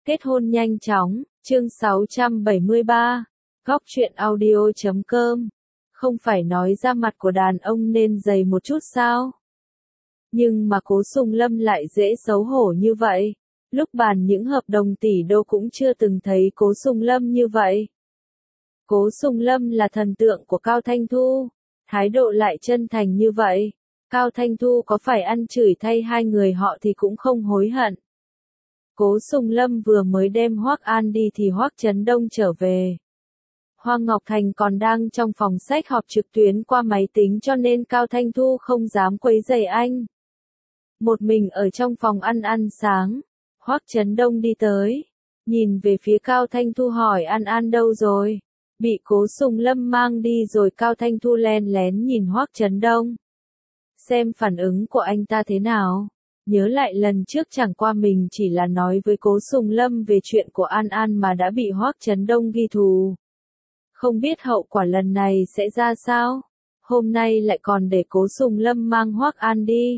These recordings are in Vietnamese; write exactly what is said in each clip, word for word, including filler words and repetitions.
Kết hôn nhanh chóng, chương sáu trăm bảy mươi ba, góc truyện audio chấm com. Không phải nói da mặt của đàn ông nên dày một chút sao? Nhưng mà Cố Sùng Lâm lại dễ xấu hổ như vậy. Lúc bàn những hợp đồng tỷ đô cũng chưa từng thấy Cố Sùng Lâm như vậy. Cố Sùng Lâm là thần tượng của Cao Thanh Thu, thái độ lại chân thành như vậy. Cao Thanh Thu có phải ăn chửi thay hai người họ thì cũng không hối hận. Cố Sùng Lâm vừa mới đem Hoắc An đi thì Hoắc Chấn Đông trở về. Hoa Ngọc Thành còn đang trong phòng sách họp trực tuyến qua máy tính cho nên Cao Thanh Thu không dám quấy rầy anh. Một mình ở trong phòng ăn ăn sáng, Hoắc Chấn Đông đi tới, nhìn về phía Cao Thanh Thu hỏi An An đâu rồi? Bị Cố Sùng Lâm mang đi rồi. Cao Thanh Thu len lén nhìn Hoắc Chấn Đông. Xem phản ứng của anh ta thế nào. Nhớ lại lần trước chẳng qua mình chỉ là nói với Cố Sùng Lâm về chuyện của An An mà đã bị Hoắc Chấn Đông ghi thù. Không biết hậu quả lần này sẽ ra sao? Hôm nay lại còn để Cố Sùng Lâm mang Hoắc An đi.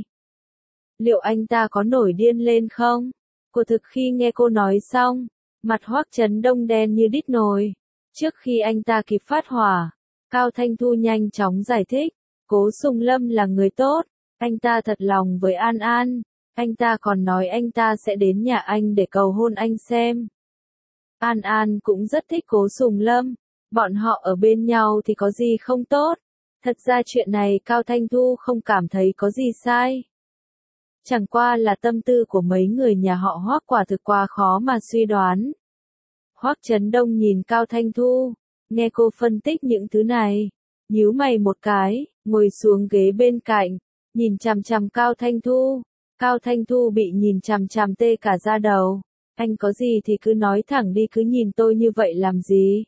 Liệu anh ta có nổi điên lên không? Cô thực khi nghe cô nói xong, mặt Hoắc Chấn Đông đen như đít nồi. Trước khi anh ta kịp phát hỏa, Cao Thanh Thu nhanh chóng giải thích, Cố Sùng Lâm là người tốt, anh ta thật lòng với An An, anh ta còn nói anh ta sẽ đến nhà anh để cầu hôn anh xem. An An cũng rất thích Cố Sùng Lâm, bọn họ ở bên nhau thì có gì không tốt, thật ra chuyện này Cao Thanh Thu không cảm thấy có gì sai. Chẳng qua là tâm tư của mấy người nhà họ Hoắc quả thực quá khó mà suy đoán. Hoắc Chấn Đông nhìn Cao Thanh Thu, nghe cô phân tích những thứ này, nhíu mày một cái, ngồi xuống ghế bên cạnh, nhìn chằm chằm Cao Thanh Thu. Cao Thanh Thu bị nhìn chằm chằm tê cả da đầu. Anh có gì thì cứ nói thẳng đi, cứ nhìn tôi như vậy làm gì?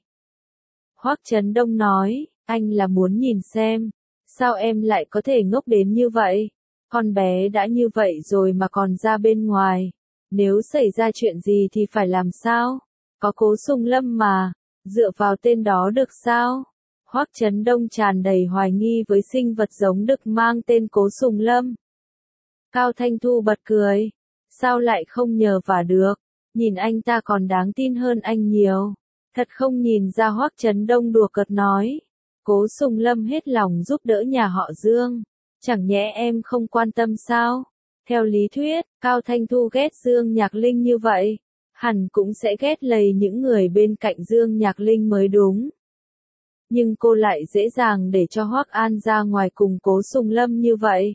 Hoắc Chấn Đông nói, anh là muốn nhìn xem, sao em lại có thể ngốc đến như vậy? Con bé đã như vậy rồi mà còn ra bên ngoài, nếu xảy ra chuyện gì thì phải làm sao? Có Cố Sùng Lâm mà, dựa vào tên đó được sao? Hoắc Chấn Đông tràn đầy hoài nghi với sinh vật giống đực mang tên Cố Sùng Lâm. Cao Thanh Thu bật cười, sao lại không nhờ vả được, nhìn anh ta còn đáng tin hơn anh nhiều. Thật không nhìn ra. Hoắc Chấn Đông đùa cợt nói, Cố Sùng Lâm hết lòng giúp đỡ nhà họ Dương, chẳng nhẽ em không quan tâm sao? Theo lý thuyết, Cao Thanh Thu ghét Dương Nhạc Linh như vậy, hẳn cũng sẽ ghét lầy những người bên cạnh Dương Nhạc Linh mới đúng. Nhưng cô lại dễ dàng để cho Hoắc An ra ngoài cùng Cố Sùng Lâm như vậy.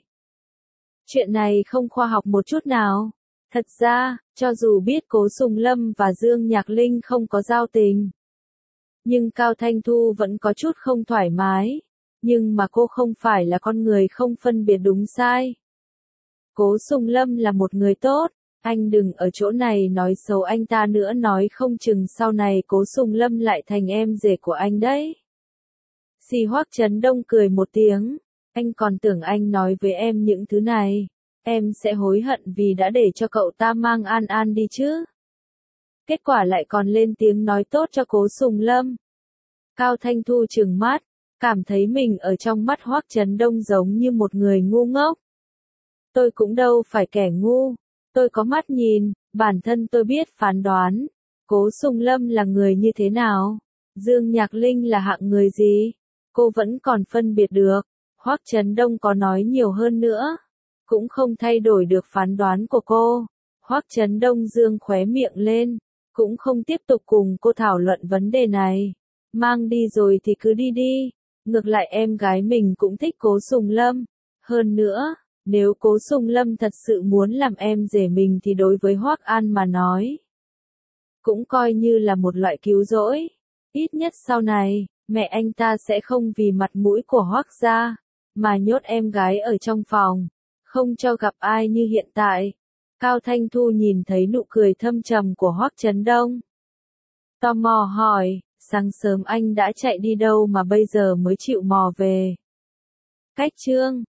Chuyện này không khoa học một chút nào. Thật ra, cho dù biết Cố Sùng Lâm và Dương Nhạc Linh không có giao tình, nhưng Cao Thanh Thu vẫn có chút không thoải mái. Nhưng mà cô không phải là con người không phân biệt đúng sai. Cố Sùng Lâm là một người tốt, anh đừng ở chỗ này nói xấu anh ta nữa, nói không chừng sau này Cố Sùng Lâm lại thành em rể của anh đấy. Xì. Hoắc Chấn Đông cười một tiếng, anh còn tưởng anh nói với em những thứ này, em sẽ hối hận vì đã để cho cậu ta mang An An đi chứ. Kết quả lại còn lên tiếng nói tốt cho Cố Sùng Lâm. Cao Thanh Thu trừng mắt, cảm thấy mình ở trong mắt Hoắc Chấn Đông giống như một người ngu ngốc. Tôi cũng đâu phải kẻ ngu, tôi có mắt nhìn, bản thân tôi biết phán đoán. Cố Sùng Lâm là người như thế nào? Dương Nhạc Linh là hạng người gì? Cô vẫn còn phân biệt được. Hoắc Chấn Đông có nói nhiều hơn nữa, cũng không thay đổi được phán đoán của cô. Hoắc Chấn Đông dương khóe miệng lên, cũng không tiếp tục cùng cô thảo luận vấn đề này. Mang đi rồi thì cứ đi đi. Ngược lại em gái mình cũng thích Cố Sùng Lâm. Hơn nữa, nếu Cố Sùng Lâm thật sự muốn làm em rể mình thì đối với Hoắc An mà nói, cũng coi như là một loại cứu rỗi. Ít nhất sau này, mẹ anh ta sẽ không vì mặt mũi của Hoắc gia mà nhốt em gái ở trong phòng, không cho gặp ai như hiện tại. Cao Thanh Thu nhìn thấy nụ cười thâm trầm của Hoắc Chấn Đông, tò mò hỏi, sáng sớm anh đã chạy đi đâu mà bây giờ mới chịu mò về? Cách chương